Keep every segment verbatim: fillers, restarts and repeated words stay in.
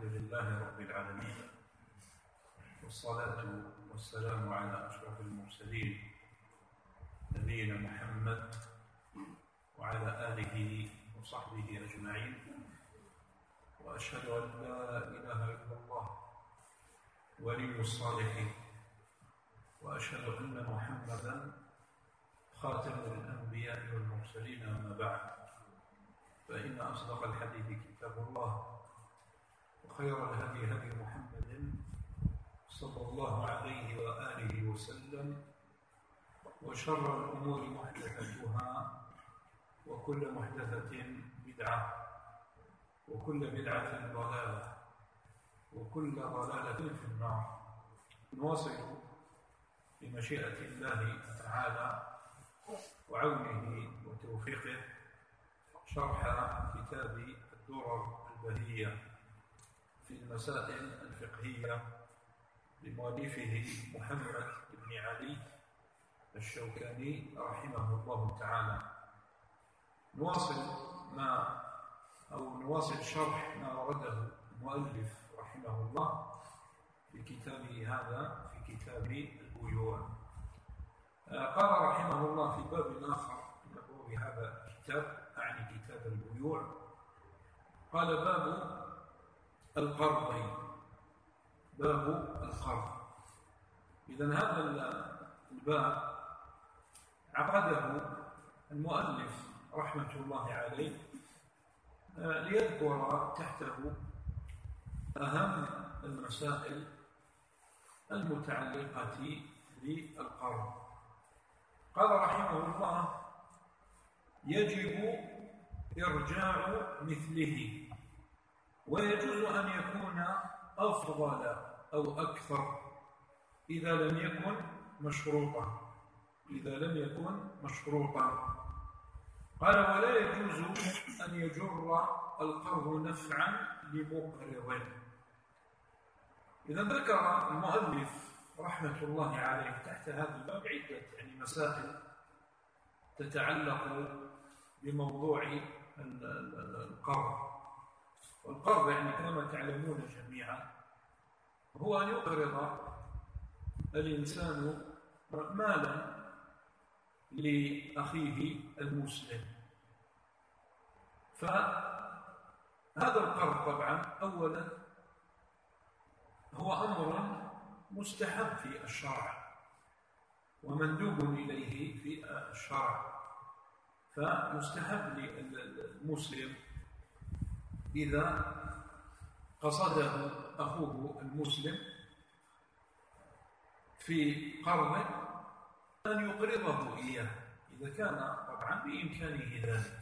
الحمد لله رب العالمين، والصلاة والسلام على أشرف المرسلين نبينا محمد وعلى آله وصحبه أجمعين. وأشهد أن لا إله إلا الله ولي الصالحين، وأشهد أن محمدا خاتم الأنبياء والمرسلين. أما بعد، فإن أصدق الحديث كتاب الله، وخير الهدي هدي محمد صلى الله عليه وآله وسلم، وشر الأمور محدثاتها، وكل محدثة بدعة، وكل بدعة ضلالة، وكل ضلالة في النار. نواصل بمشيئة الله تعالى وعونه وتوفيقه شرح كتاب الدرر البهية في المسائل الفقهية لمؤلفه محمد بن علي الشوكاني رحمه الله تعالى. نواصل ما أو نواصل شرح ما ورده المؤلف رحمه الله في كتابه هذا، في كتاب البيوع. قال رحمه الله في باب آخر من أبواب هذا الكتاب، أعني كتاب البيوع، قال باب القرض. باب القرض. إذن هذا الباب عقده المؤلف رحمة الله عليه ليذكر تحته أهم المسائل المتعلقة بالقرض. قال رحمه الله: يجب إرجاع مثله، ويجوز أن يكون أفضل أو أكثر إذا لم يكن مشروطا إذا لم يكن مشروطا قال: ولا يجوز أن يجر القرض نفعا لمقرض. إذا ذكر المؤلف رحمة الله عليه تحت هذا الباب عدة يعني مسائل تتعلق بموضوع القرض. والقرض يعني كما تعلمون جميعا هو أن يقرض الإنسان مالا لأخيه المسلم. فهذا القرض طبعا أولا هو أمر مستحب في الشرع ومندوب إليه في الشرع. فمستحب للمسلم إذا قصده أخوه المسلم في قرض أن يقرضه إياه إذا كان طبعا بإمكانه ذلك.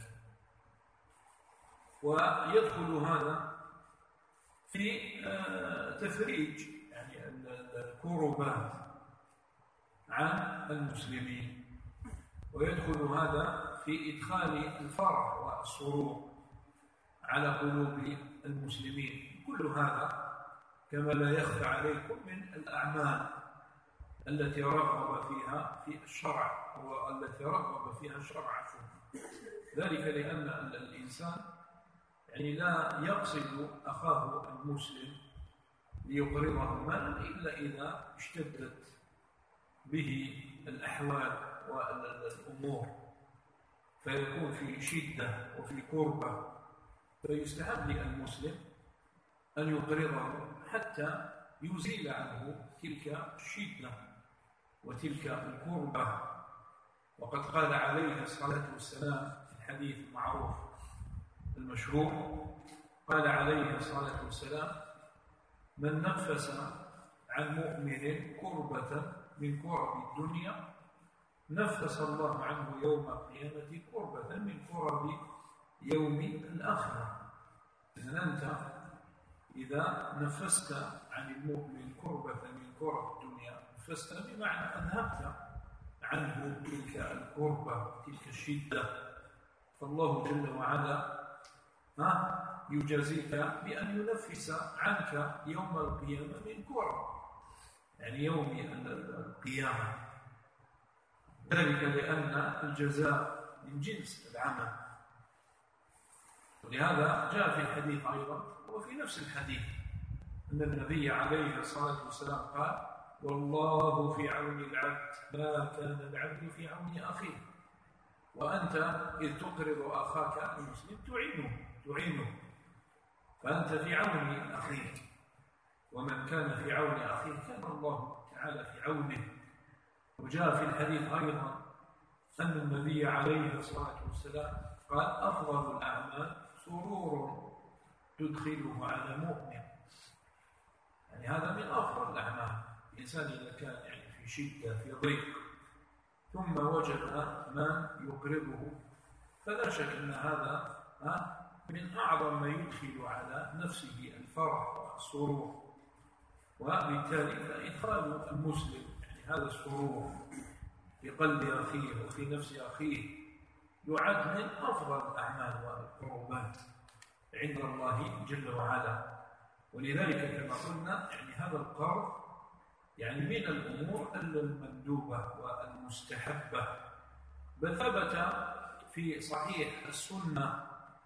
ويدخل هذا في تفريج يعني الكربات عن المسلمين، ويدخل هذا في إدخال الفرح والسرور على قلوب المسلمين. كل هذا كما لا يخفى عليكم من الأعمال التي رغب فيها في الشرع والتي رغب فيها الشرع، ذلك لأن الإنسان يعني لا يقصد أخاه المسلم ليقرضه مالا إلا إذا اشتدت به الأحوال والأمور، فيكون في شدة وفي كربة، فيستحب للمسلم أن يقرضه حتى يزيل عنه تلك الشدة وتلك الكربة. وقد قال عليه الصلاة والسلام في الحديث المعروف المشهور، قال عليه الصلاة والسلام: من نفس عن مؤمن كربة من كرب الدنيا نفس الله عنه يوم القيامة كربة من كرب يوم الآخرة. إذن أنت إذا نفست عن المؤمن كربة من كرب الدنيا، نفست بمعنى أذهبت عنه تلك الكربة تلك الشدة، فالله جل وعلا ها يجازيك بأن ينفس عنك يوم القيامة من كرب، يعني يوم القيامة، ذلك لأن الجزاء من جنس العمل. ولهذا جاء في الحديث أيضا وفي نفس الحديث أن النبي عليه الصلاة والسلام قال: والله في عون العبد ما كان العبد في عون أخيه. وأنت إذ تقرض أخاك المسلم تعينه تعينه فأنت في عون أخيك، ومن كان في عون أخيه كان الله تعالى في عونه. وجاء في الحديث أيضا أن النبي عليه الصلاة والسلام قال: أفضل الأعمال سرور تدخله على مؤمن. يعني هذا من أفضل الأعمال. الإنسان إذا كان يعني في شدة في ضيق ثم وجد من يقرضه فلا شك أن هذا من أعظم ما يدخل على نفسه الفرح والسرور. وبالتالي فإدخال المسلم يعني هذا السرور في قلب أخيه وفي نفس أخيه يعد من أفضل الأعمال والقربات عند الله جل وعلا. ولذلك كما قلنا يعني هذا القرض يعني من الأمور المندوبة والمستحبة. بل ثبت في صحيح السنة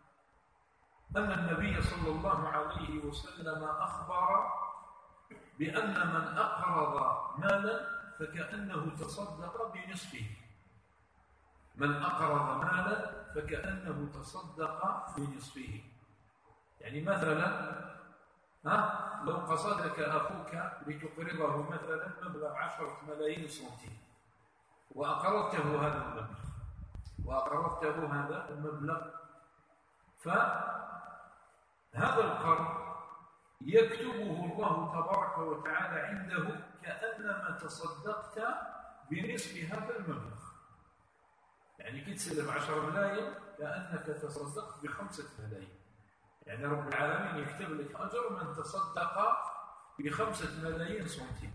أن النبي صلى الله عليه وسلم أخبر بأن من أقرض مالا فكأنه تصدق بنصفه. من أقرض مالا فكأنه تصدق بنصفه. يعني مثلا ها لو قصدك أخوك لتقرضه مثلا مبلغ عشرة ملايين سنتين وأقرضته هذا المبلغ وأقرضته هذا المبلغ فهذا القرض يكتبه الله تبارك وتعالى عنده كأنما تصدقت بنصف هذا المبلغ. يعني كي تسلم عشرة ملايين كأنك تصدقت بخمسة ملايين. يعني رب العالمين يكتب لك أجر من تصدق بخمسة ملايين سنتين.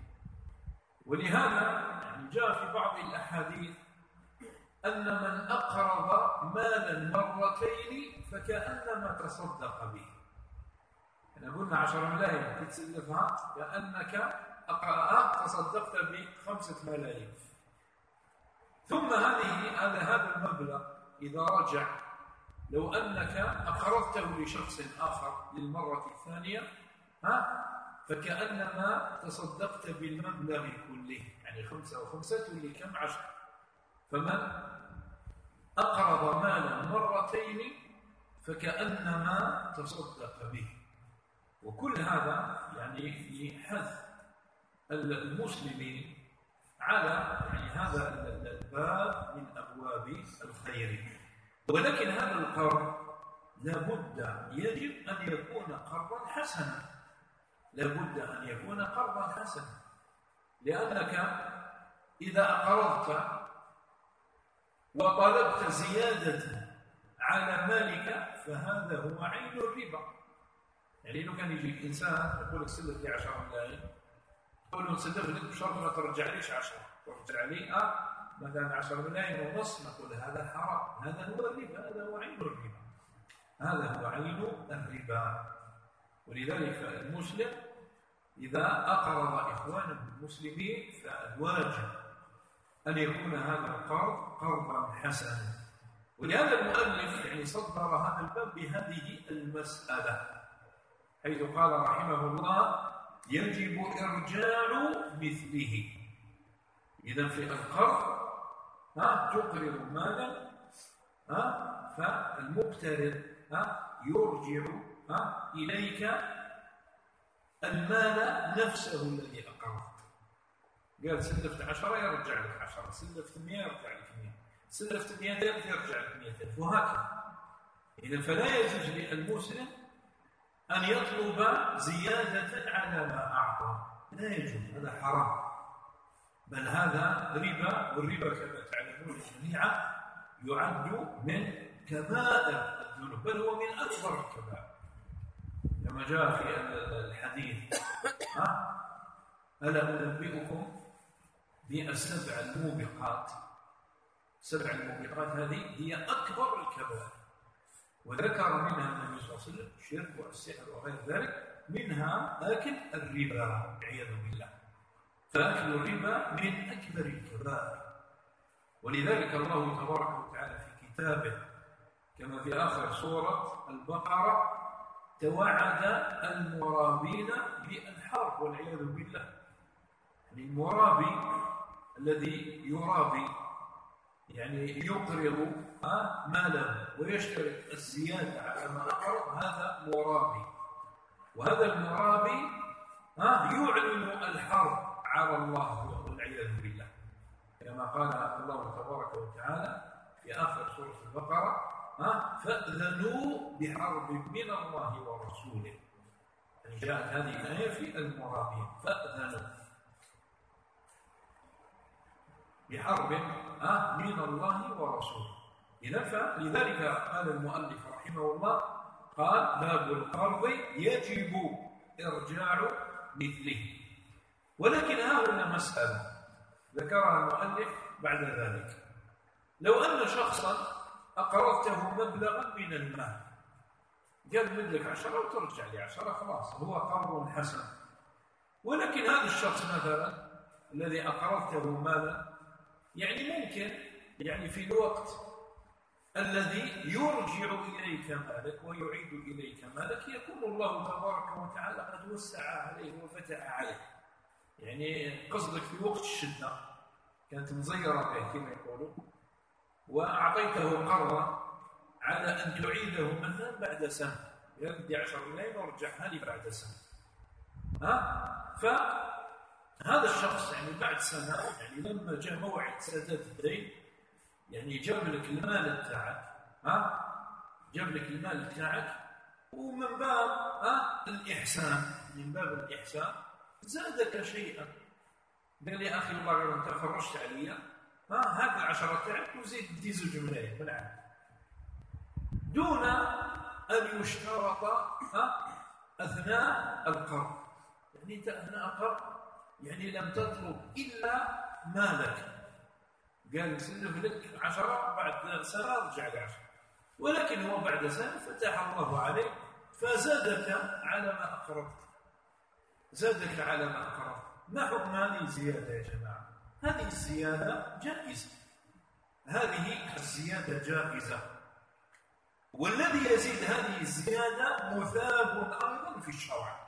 ولهذا يعني جاء في بعض الأحاديث أن من أقرض مالا مرتين فكأنما تصدق به. يعني قلنا عشرة ملايين تتسلفها كأنك تصدقت بخمسة ملايين. ثم هذه هذا المبلغ إذا رجع لو أنك أقرضته لشخص آخر للمرة الثانية ها فكأنما تصدقت بالمبلغ كله. يعني خمسة وخمسة اللي كم عشر. فمن أقرض مالا مرتين فكأنما تصدق به. وكل هذا يعني لحث المسلمين على يعني هذا الباب من أبواب الخير. ولكن هذا القرض لابد يجب أن يكون قرضا حسنا. لابد أن يكون قرضا حسنا لأنك إذا أقرضت وطلبت زيادة على مالك فهذا هو عين الربا. يعني لو كان يجيك إنسان يقول لك سلف لي عشرة ملايين تقول له نسلف لك بشرط ما ترجع ليش عشرة ترجع لي آه مثلا عشرة ملايين ونص نقول هذا حرام. هذا هو الربا. هذا هو عين الربا. هذا هو عين الربا. ولذلك المسلم إذا أقرض إخوانه المسلمين فالواجب أن يكون هذا القرض قرضا حسنا. ولهذا المؤلف يعني صدر هذا الباب بهذه المسألة حيث قال رحمه الله: يجب إرجاع مثله. إذا في القرض ها تقرض مالا ها فالمقترض ها يرجع ها إليك المال نفسه الذي أقرضت. قال سلفت عشرة يرجع لك عشرة، سلفت مئة يرجع لك مئة، سلفت مئة ألف يرجع لك مئة ألف، وهكذا. إذا فلا يجوز للمسلم أن يطلب زيادة على ما أعطى. لا يجوز. هذا حرام. بل هذا ربا. والربا كما تعلمون جميعا يعد من كبائر الذنوب، بل هو من أكبر الكبائر كما جاء في الحديث: ها ألا أنبئكم بالسبع الموبقات. سبع الموبقات هذه هي أكبر الكبائر، وذكر منها النبي صلى الله عليه وسلم الشرك والسحر وغير ذلك، منها أكل الربا والعياذ بالله. فأكل الربا من أكبر الكبائر. ولذلك الله تبارك وتعالى في كتابه كما في آخر سورة البقرة توعد المرابين بالحرب والعياذ بالله. يعني المرابي الذي يرابي يعني يقرض ماله ويشترط الزيادة على ما أقرض، هذا مرابي. وهذا المرابي يعلن الحرب على الله والعياذ بالله، كما قال الله تبارك وتعالى في آخر سورة البقرة: فأذنوا بحرب من الله ورسوله. يعني جاءت هذه الآية في المرابين، فأذنوا بحرب من الله ورسوله. إذا فلذلك قال المؤلف رحمه الله، قال: باب القرض يجب إرجاع مثله. ولكن ها هنا مسألة ذكرها المؤلف بعد ذلك: لو أن شخصا أقرضته مبلغا من المال، قال مدلك عشرة وترجع لي عشرة، خلاص هو قرض حسن. ولكن هذا الشخص مثلا الذي أقرضته مالا، يعني ممكن يعني في الوقت الذي يرجع إليك مالك ويعيد إليك مالك يكون الله تبارك وتعالى قد وسع عليه وفتح عليه. يعني قصدك في وقت الشدة كانت مزيرة به كما يقولون، وأعطيته قرضا على أن تعيده مثلا بعد سنة، يردي عشر ملايين ورجعها لي بعد سنة. ها؟ فهذا الشخص يعني بعد سنة، يعني لما جاء موعد سداد الدين، يعني جاب لك المال بتاعك، ها؟ جاب لك المال بتاعك، ومن باب ها الإحسان، من باب الإحسان زادك شيئا، قال لي أخي والله غير أنت فرشت عليا، ها هات العشرة تاعك وزيد دي زوج ملايين بالعكس، دون أن يشترط ها أثناء القرض. يعني أنت أثناء القرض يعني لم تطلب إلا مالك، قال نسلف لك عشرة بعد سنة رجع لي عشرة، ولكن هو بعد سنة فتح الله عليه فزادك على ما أقرضت، زادك على ما أقرضت. ما حكم هذه الزيادة يا جماعة؟ هذه الزيادة جائزة، هذه الزيادة جائزة، والذي يزيد هذه الزيادة مثاب أيضا في الشرع،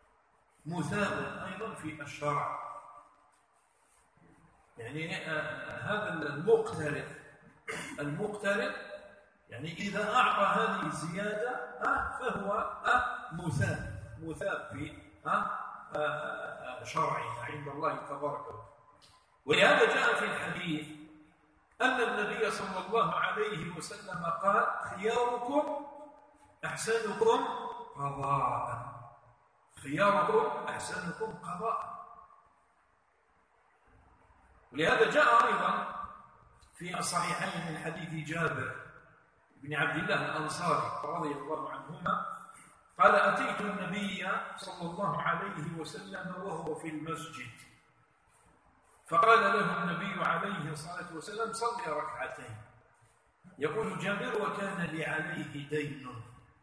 مثاب أيضا في الشرع. يعني آه هذا المقترض المقترض يعني إذا أعطى هذه الزيادة آه فهو آه مثاب مثاب في آه آه شرعنا عند الله تبارك وتعالى. ولهذا جاء في الحديث أن النبي صلى الله عليه وسلم قال: خياركم أحسنكم قضاء، خياركم أحسنكم قضاء. ولهذا جاء أيضا في الصحيحين من حديث جابر بن عبد الله الأنصاري رضي الله عنهما قال: أتيت النبي صلى الله عليه وسلم وهو في المسجد، فقال له النبي عليه الصلاة والسلام: صلي ركعتين. يقول جابر: وكان لي عليه دين،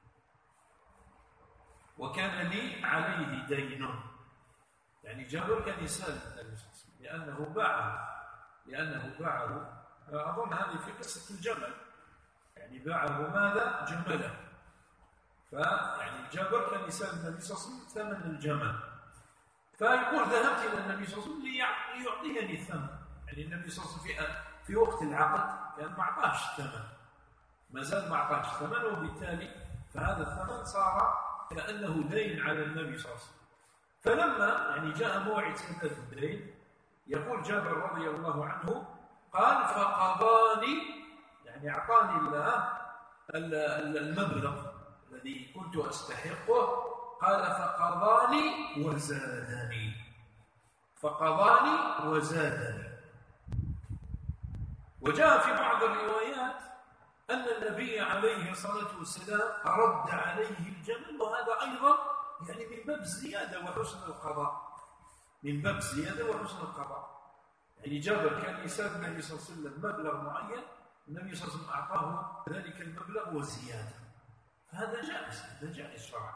وكان لي عليه دين. يعني جابر كان يسأل النبي صلى الله عليه وسلم لأنه باعه لأنه باعه أظن هذه في قصة الجمل، يعني باعه ماذا؟ جمله. فيعني جابر كان يسأل النبي صلى الله عليه وسلم ثمن الجمل، فيقول: ذهبت إلى النبي صلى الله عليه وسلم ليعطيني الثمن. يعني النبي صلى الله عليه وسلم في, في وقت العقد كان ما أعطاش الثمن، ما زال ما أعطاش الثمن، وبالتالي فهذا الثمن صار كأنه دين على النبي صلى الله عليه وسلم. فلما يعني جاء موعد سداد الدين، يقول جابر رضي الله عنه قال: فقضاني، يعني أعطاني الله المبلغ الذي كنت أستحقه، قال: فقضاني وزادني، فقضاني وزادني. وجاء في بعض الروايات أن النبي عليه الصلاة والسلام رد عليه الجمل، وهذا أيضا يعني من باب الزيادة وحسن القضاء، من باب الزيادة وحسن القضاء. يعني جابر كان يسأل النبي صلى الله عليه وسلم مبلغ معين، النبي صلى الله عليه وسلم أعطاه ذلك المبلغ وزيادة، فهذا جائز، هذا جائز شرعا،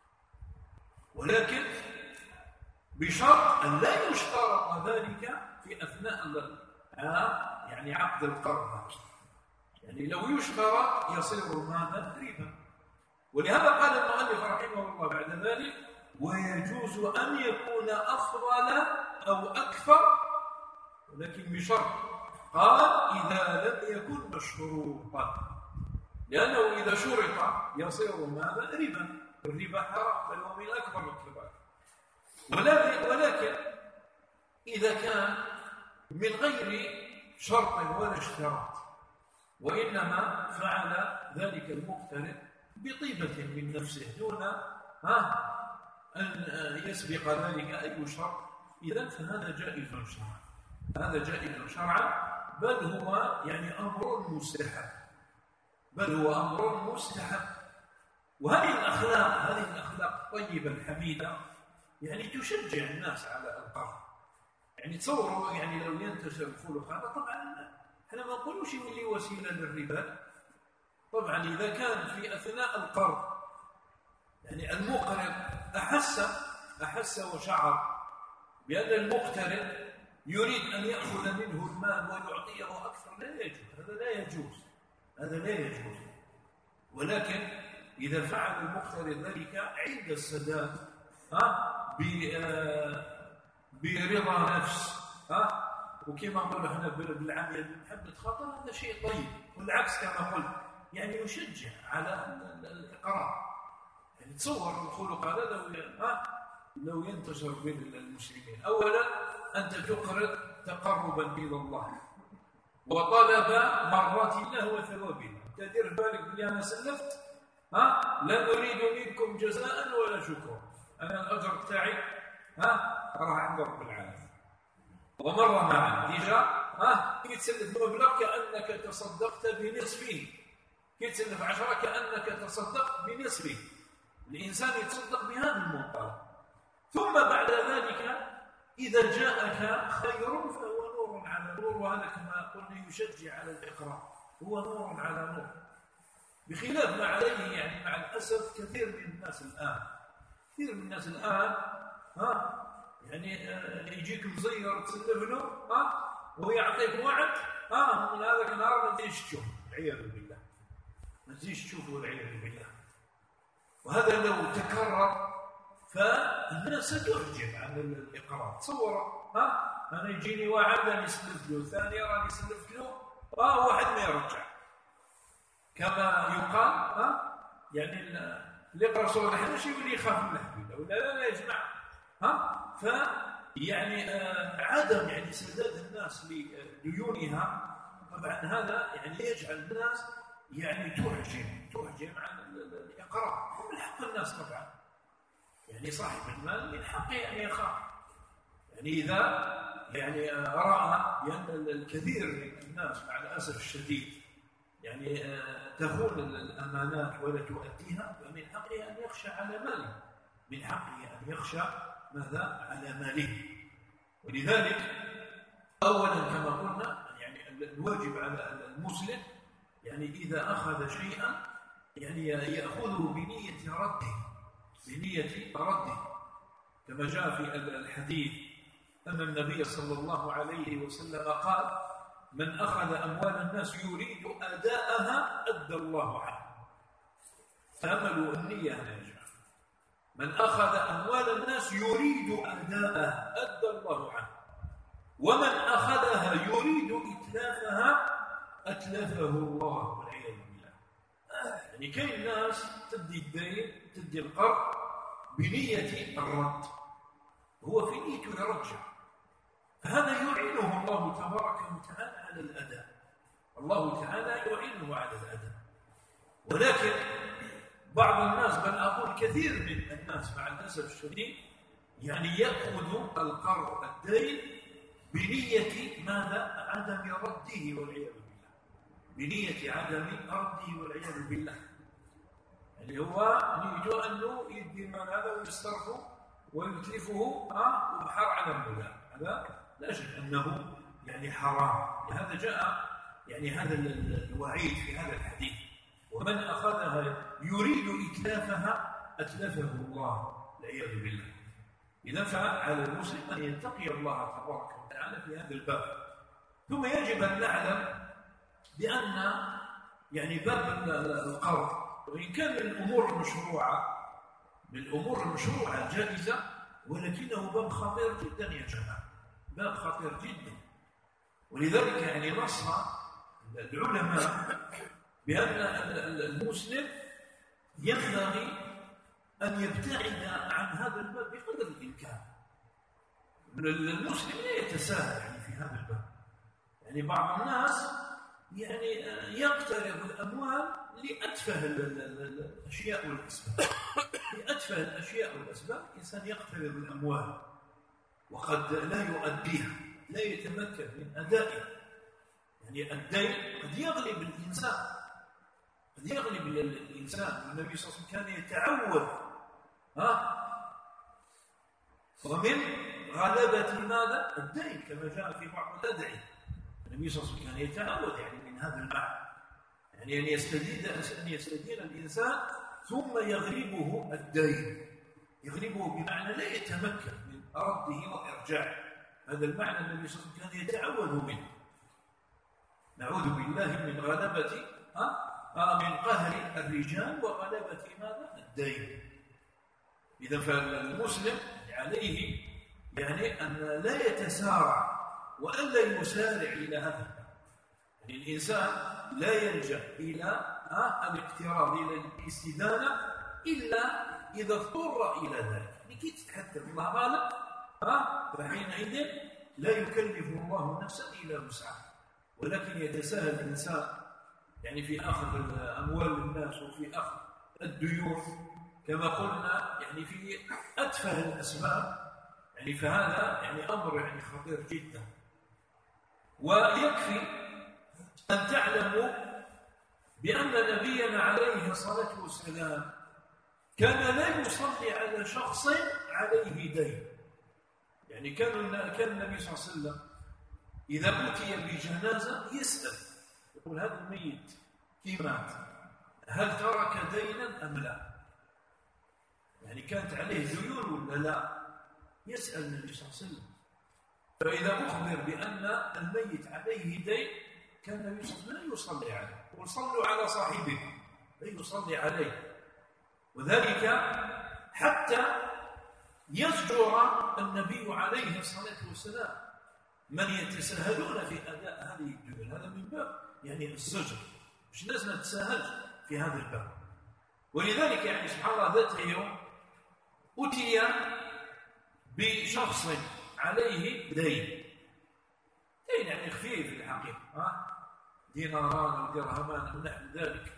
ولكن بشرط أن لا يشترط ذلك في أثناء يعني عقد القرض. يعني لو يشترط يصير ماذا؟ ربا، ولهذا قال المؤلف رحمه الله بعد ذلك: ويجوز أن يكون أفضل أو أكثر، ولكن بشرط، قال: إذا لم يكن مشروطا، لأنه إذا شرط يصير ماذا؟ ربا. الربا حرام، بل هو من أكبر الكبائر. ولكن إذا كان من غير شرط ولا اشتراط، وإنما فعل ذلك المقترض بطيبة من نفسه دون ها أن يسبق ذلك أي شرط، إذن فهذا جائز شرعا، هذا جائز شرعا، بل هو يعني أمر مستحب، بل هو أمر مستحب. وهذه الأخلاق هذه الأخلاق الطيبة الحميدة يعني تشجع الناس على القرض. يعني تصوروا يعني لو ينتشر الخلق هذا، طبعا احنا ما نقولوش يولي وسيلة للربا. طبعا إذا كان في أثناء القرض يعني المقرض أحس أحس وشعر بأن المقترض يريد أن يأخذ منه المال ويعطيه أكثر، لا يجوز، هذا لا يجوز، هذا لا يجوز. ولكن إذا فعل المقترض ذلك عند السداد ها برضا نفس، ها وكما نقول احنا بالعامية بمحبة خاطر، هذا شيء طيب. والعكس كما قلت يعني يشجع على الإقراض. يعني تصور الخلق هذا لو ها لو ينتشر بين المسلمين. أولا أنت تقرض تقربا إلى الله وطلب مرات الله وثوابه. تدير بالك بلي أنا سلفت، ها لا نريد منكم جزاء ولا شكرا، أنا الأجر بتاعي ها راح عند رب العالمين. ومرة معنا ديجا ها كي تسلف مبلغ كأنك تصدقت بنصفه، كي تسلف عشرة كأنك تصدقت بنصفه. الإنسان يتصدق بهذا المنطلق. ثم بعد ذلك إذا جاءك خير فهو نور على نور، وهذا كما قلنا يشجع على الإقراء، هو نور على نور، بخلاف ما عليه يعني مع الأسف كثير من الناس الآن. كثير من الناس الآن ها يعني آه يجيك مزير تسلف له ها ويعطيك وعد ها من هذاك النهار ما تجيش تشوف، والعياذ بالله، ما تجيش تشوفه والعياذ بالله. وهذا لو تكرر فالناس ستحجب عن الإقراض. تصور ها أنا يجيني واحد راني سلفت له، ثاني راني سلفت له ها واحد ما يرجع، كما يقال ها يعني اللي يقرأ سورة الحج يولي يخاف من الحدود، ولا لا لا يا جماعة ها ف يعني آه عدم يعني سداد الناس لديونها، طبعا هذا يعني يجعل الناس يعني تحجم تحجم عن الإقراض. ومن حق الناس طبعا يعني صاحب المال من حقه أن يخاف، يعني إذا يعني آه رأى بأن الكثير من الناس مع الأسف الشديد يعني آه تخون الأمانات ولا تؤديها، فمن حقه أن يخشى على ماله، من حقه أن يخشى ماذا؟ على ماله. ولذلك أولا كما قلنا يعني الواجب على المسلم يعني إذا أخذ شيئا يعني يأخذه بنية رده، بنية رده، كما جاء في الحديث أن النبي صلى الله عليه وسلم قال: من أخذ أموال الناس يريد أداءها أدى الله عنه. تأملوا النية يا جماعة، من أخذ أموال الناس يريد أداءها أدى الله عنه، ومن أخذها يريد إتلافها أتلفه الله والعياذ بالله. يعني كاين ناس تدي الدين تدي القرض بنية الرد، هو في نيته يرجع، فهذا يعينه الله تبارك وتعالى على الأداء، الله تعالى يعينه على الأداء. ولكن بعض الناس بل أقول كثير من الناس مع الأسف الشديد يعني يأخذ القرض الدين بنية ماذا؟ عدم رده والعياذ بالله، بنية عدم رده والعياذ بالله. يعني هو نيته أنه يدي المال هذا ويصرفه ويتلفه ها وبحر على المولى، هذا لا شك أنه يعني حرام. لهذا جاء يعني هذا الوعيد في هذا الحديث: ومن أخذها يريد إتلافها أتلفه الله والعياذ بالله. إذا فعلى المسلم أن يتقي الله تبارك وتعالى في هذا الباب. ثم يجب أن نعلم بأن يعني باب القرض وإن كان من الأمور المشروعة من الأمور المشروعة الجائزة، ولكنه باب خطير جدا يا جماعة، باب خطير جدا. ولذلك يعني نص العلماء بأن المسلم ينبغي أن يبتعد عن هذا الباب بقدر الإمكان. المسلم لا يتساهل يعني في هذا الباب. يعني بعض الناس يعني يقترض الأموال لأتفه الأشياء والأسباب، لأتفه الأشياء والأسباب الإنسان يقترض الأموال وقد لا يؤديها، لا يتمكن من أدائها. يعني الدين قد يغلب الإنسان، قد يغلب الإنسان. النبي صلى الله عليه وسلم كان يتعوذ ها ومن غلبة ماذا؟ الدين، كما جاء في بعض الأدعية. النبي صلى الله عليه وسلم كان يتعوذ يعني من هذا المعنى، يعني أن يستدين أن يستدين الإنسان ثم يغلبه الدين، يغلبه بمعنى لا يتمكن من رده وإرجاعه. هذا المعنى النبي صلى الله عليه وسلم كان يتعوذ منه. نعوذ بالله من غلبة ها من قهر الرجال وغلبة ماذا؟ الدين. إذا فالمسلم عليه يعني أن لا يتسارع وألا يسارع إلى هذا. يعني الإنسان لا يلجأ إلى الاقتراض إلى الاستدانة إلا إذا اضطر إلى ذلك. لكي تتحدث الله غالب فحينئذ لا يكلف الله نفسا إلا وسعها، ولكن يتساهل الإنسان يعني في أخذ أموال الناس وفي أخذ الديون كما قلنا يعني في أتفه الأسباب. يعني فهذا يعني أمر يعني خطير جدا. ويكفي أن تعلموا بأن نبينا عليه الصلاة والسلام كان لا يصلي على شخص عليه دين. يعني كان كان النبي صلى الله عليه وسلم إذا أتي بجنازة يسأل، يقول هذا الميت كيف مات؟ هل ترك دينا أم لا؟ يعني كانت عليه ديون ولا لا؟ يسأل النبي صلى الله عليه وسلم. فإذا أخبر بأن الميت عليه دين كان النبي صلى الله عليه وسلم لا يصلي عليه، يقول صلوا على صاحبكم، لا يصلي عليه. وذلك حتى يزجر النبي عليه الصلاة والسلام من يتساهلون في أداء هذه الديون. هذا من باب يعني الزجر، مش لازم نتساهل في هذا الباب. ولذلك يعني سبحان الله ذات يوم أتي بشخص عليه دين، دين يعني خفيف في الحقيقة، ها ديناران أو درهمان أو نحو ذلك.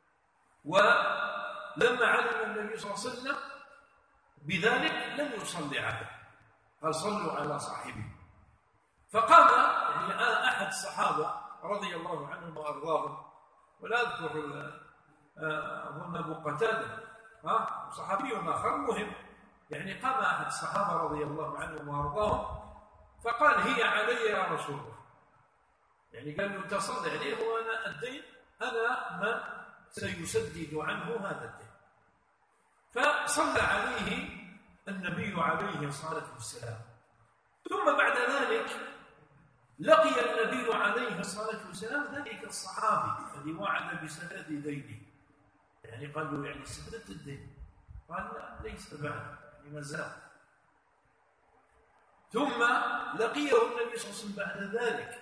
ولما علم النبي صلى الله عليه وسلم بذلك لم يصلي عليه، قال صلوا على صاحبه. فقام يعني أحد الصحابة رضي الله عنهم وأرضاهم، ولا أذكر أظن أبو قتادة ها صحابي آخر مهم، يعني قام أحد الصحابة رضي الله عنهم وأرضاهم فقال هي علي يا رسول الله. يعني قال له تصلي عليه وأنا الدين أنا من سيسدد عنه هذا الدين. فصلى عليه النبي عليه الصلاة والسلام. ثم بعد ذلك لقي النبي عليه الصلاة والسلام ذلك الصحابي الذي وعد بسداد دينه. يعني قال له يعني سددت الدين؟ قال لا ليس بعد، يعني ما زال. ثم لقيه النبي صلى الله عليه وسلم بعد ذلك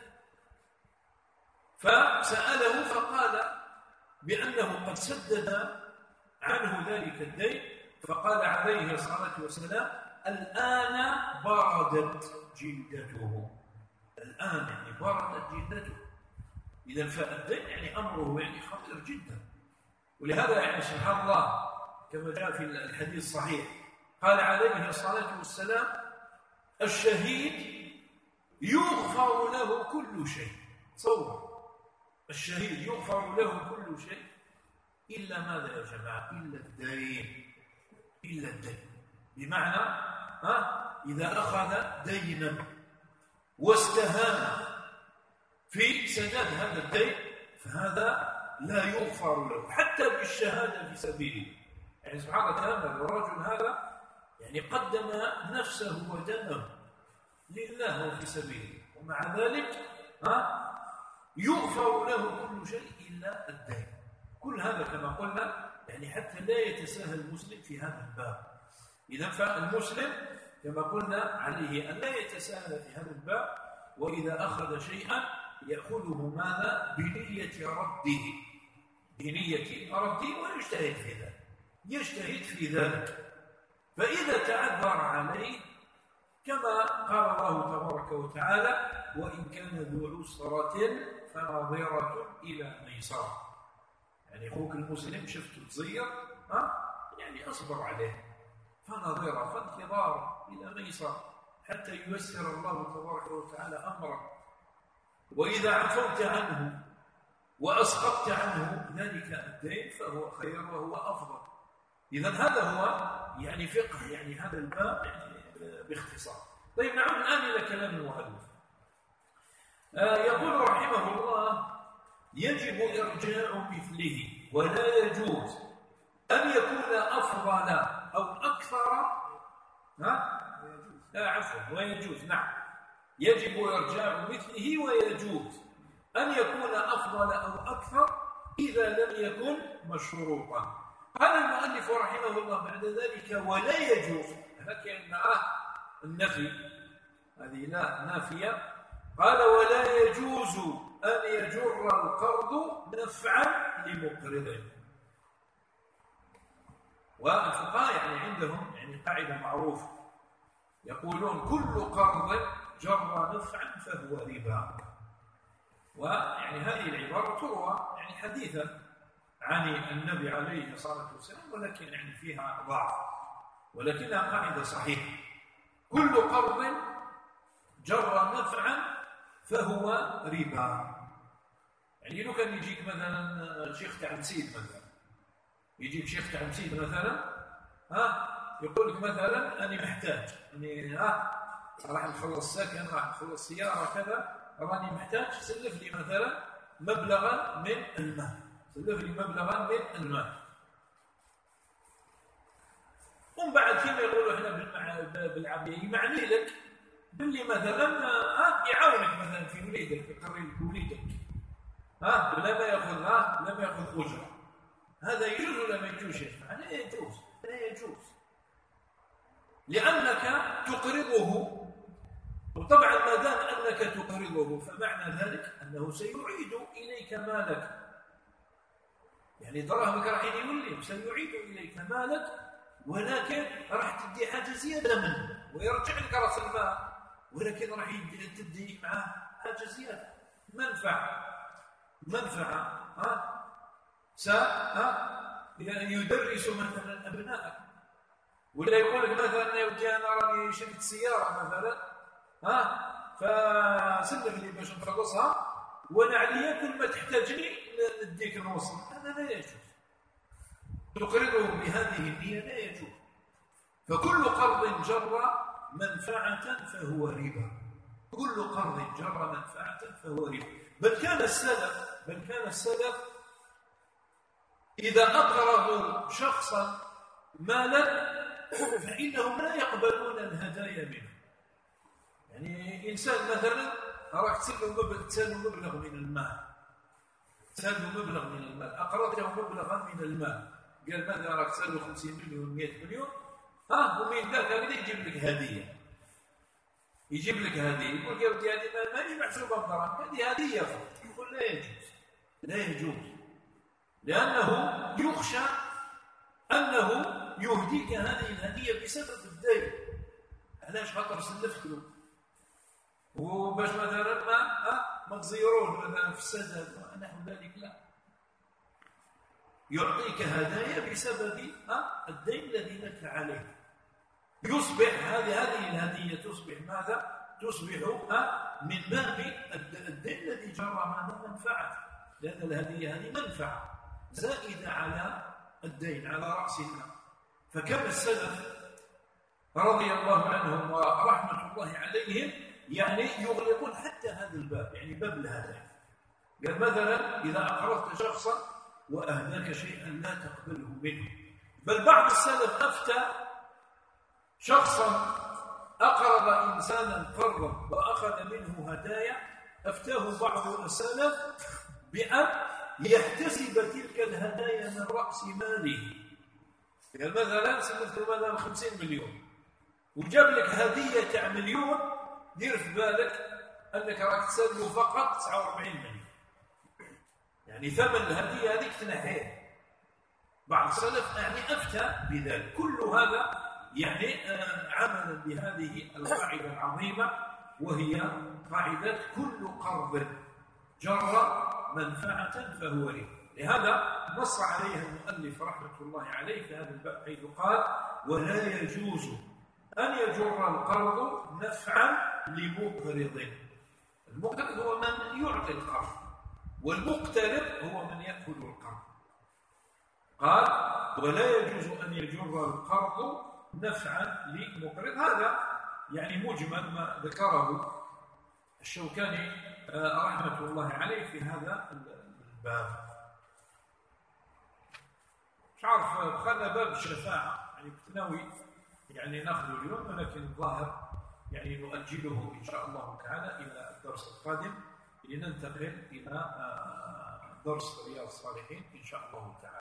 فسأله فقال بأنه قد سدد عنه ذلك الدين. فقال عليه الصلاة والسلام الآن بردت جلدته، الآن يعني بردت جلدته. إذا فالدين يعني أمره يعني خطير جدا. ولهذا يعني سبحان الله كما جاء في الحديث الصحيح قال عليه الصلاة والسلام الشهيد يغفر له كل شيء. تصور الشهيد يغفر له كل شيء إلا ماذا يا جماعة؟ إلا الدين، إلا الدين. بمعنى ها إذا أخذ دينا واستهان في سداد هذا الدين فهذا لا يغفر له حتى بالشهادة في سبيله. يعني سبحان الله الرجل هذا يعني قدم نفسه ودمه لله في سبيله، ومع ذلك ها يغفر له كل شيء إلا الدين. كل هذا كما قلنا يعني حتى لا يتساهل المسلم في هذا الباب. إذا فالمسلم كما قلنا عليه أن لا يتساهل في هذا الباب، وإذا أخذ شيئا يأخذه ماذا؟ بنية رده، بنية رده، ويجتهد في ذلك، يجتهد في ذلك. فإذا تعذر عليه كما قال الله تبارك وتعالى: وإن كان ذو عسرة فنظرة إلى ميسرة. يعني أخوك المسلم شفته تزير، ها يعني أصبر عليه، فنظرة، فانتظار إلى ميسرة حتى ييسر الله تبارك وتعالى أمره. وإذا عفوت عنه وأسقطت عنه ذلك الدين فهو خير وهو أفضل. إذن هذا هو يعني فقه يعني هذا الباب يعني باختصار. طيب نعود الآن إلى كلام المؤلف. آه يقول رحمه الله: يجب إرجاع مثله، ولا يجوز أن يكون أفضل أو أكثر. ها؟ لا عفوا، ويجوز، نعم، يجب إرجاع مثله ويجوز أن يكون أفضل أو أكثر إذا لم يكن مشروطا. قال المؤلف رحمه الله بعد ذلك: ولا يجوز، لكن النفي هذه لا نافية. قال: ولا يجوز أن يجر القرض نفعا لمقرضه. والفقهاء يعني عندهم يعني قاعدة معروفة، يقولون: كل قرض جر نفعا فهو ربا. ويعني هذه العبارة تروى يعني حديثا عن النبي عليه الصلاة والسلام، ولكن يعني فيها ضعف، ولكنها قاعدة صحيحة. كل قرض جر نفعا فهو ربا. يعني لو كان يجيك مثلا شيخ تعمسيد مثلا، يجيك شيخ تعمسيد مثلا، ها يقول لك مثلا أنا محتاج، أني ها راح نخلص سكن، راح نخلص سيارة كذا، راني محتاج، سلف لي مثلا مبلغا من المال، سلف لي مبلغا من المال. ومن بعد كما يقولوا احنا بالعامية يمعني لك باللي مثلا ها يعاونك مثلا في وليدك، يقري لك وليدك، ها بلا ما ياخذ ها لم ياخذ اجره. هذا يجوز ولا ما يجوز؟ لا يجوز، لا يجوز، لانك تقرضه، وطبعا ما دام انك تقرضه فمعنى ذلك انه سيعيد اليك مالك. يعني دراهمك راح يولي سيعيد اليك مالك، ولكن راح تدي حاجه زياده منه ويرجع لك راس المال، ولكن راح تدي معاه حاجه زياده، منفعه منفعه ها سا ها يدرس مثلا ابنائك، ولا يقول لك مثلا يا ودي انا راني شريت سياره مثلا، ها فسلف لي باش نخلصها، وانا عليا كل ما تحتاجني نديك نوصل. هذا لا يجوز، تقرضه بهذه النية لا يجوز. فكل قرض جر منفعة فهو ربا، كل قرض جر منفعة فهو ربا. بل كان السلف بل كان السلف إذا أقرضوا شخصا مالا فإنهم لا يقبلون الهدايا منه. يعني إنسان مثلا راح تسأله مبلغ من المال، تسأله مبلغ من المال، أقرضته مبلغا من المال، قال ماذا راك تسأله خمسين مليون مئة مليون، ها ومن ذاك هذا يجيب لك هدية، يجيب لك هدية، يقول يا ودي هذه ما هي محسوبة بدراهم، هذه هدية فقط. يقول لا يجوز، لا يجوز، لأنه يخشى أنه يهديك هذه الهدية بسبب الدين. علاش؟ خاطر سلفت له، وباش مثلا ما ها ما تزيروه مثلا في السداد ونحو ذلك، لا، يعطيك هدايا بسبب ها الدين الذي لك عليه. يصبح هذه هذه الهدية تصبح ماذا؟ تصبح ها من باب الدين الذي جرى ماذا؟ منفعة، لأن الهدية هذه منفعة زائدة على الدين، على رأس المال. فكم السلف رضي الله عنهم ورحمة الله عليهم يعني يغلقون حتى هذا الباب، يعني باب الهدايا. قال مثلا إذا أقرضت شخصا وأهداك شيئا لا تقبله منه، بل بعض السلف أفتى شخصا أقرض إنسانا قرضا وأخذ منه هدايا، أفتاه بعض السلف بأن ليحتسب تلك الهدايا من رأس ماله. يعني مثلا سميت مثلا خمسين مليون وجاب لك هدية تاع مليون، دير في بالك أنك راك تسلم فقط تسعة وأربعين مليون، يعني ثمن الهدية هذيك تنحيه. بعض السلف يعني أفتى بذلك. كل هذا يعني عملا بهذه القاعدة العظيمة، وهي قاعدة كل قرض جر منفعة فهو ربا. لهذا نص عليها المؤلف رحمة الله عليه في هذا الباب حيث قال: ولا يجوز أن يجر القرض نفعا لمقرض. المقرض هو من يعطي القرض، والمقترض هو من يأخذ القرض. قال: ولا يجوز أن يجر القرض نفعا لمقرض. هذا يعني مجمل ما ذكره الشوكاني رحمة الله عليه في هذا الباب. مش عارف دخلنا باب الشفاعة، يعني كنت ناوي يعني ناخذه اليوم، ولكن الظاهر يعني نؤجله إن شاء الله تعالى إلى الدرس القادم لننتقل إلى درس رياض الصالحين إن شاء الله تعالى.